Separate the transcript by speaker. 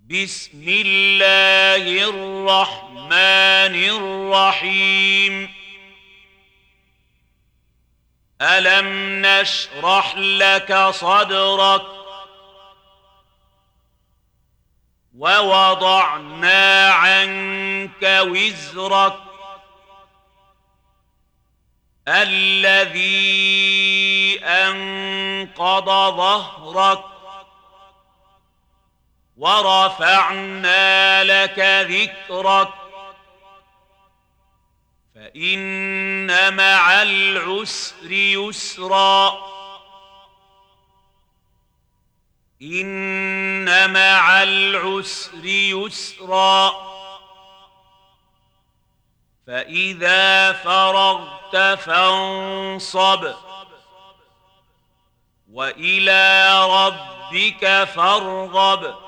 Speaker 1: بسم الله الرحمن الرحيم ألم نشرح لك صدرك ووضعنا عنك وزرك الذي أنقض ظهرك ورفعنا لك ذكرك فإن مع العسر يسرا إن مع العسر يسرا فإذا فرغت فانصب وإلى ربك فارغب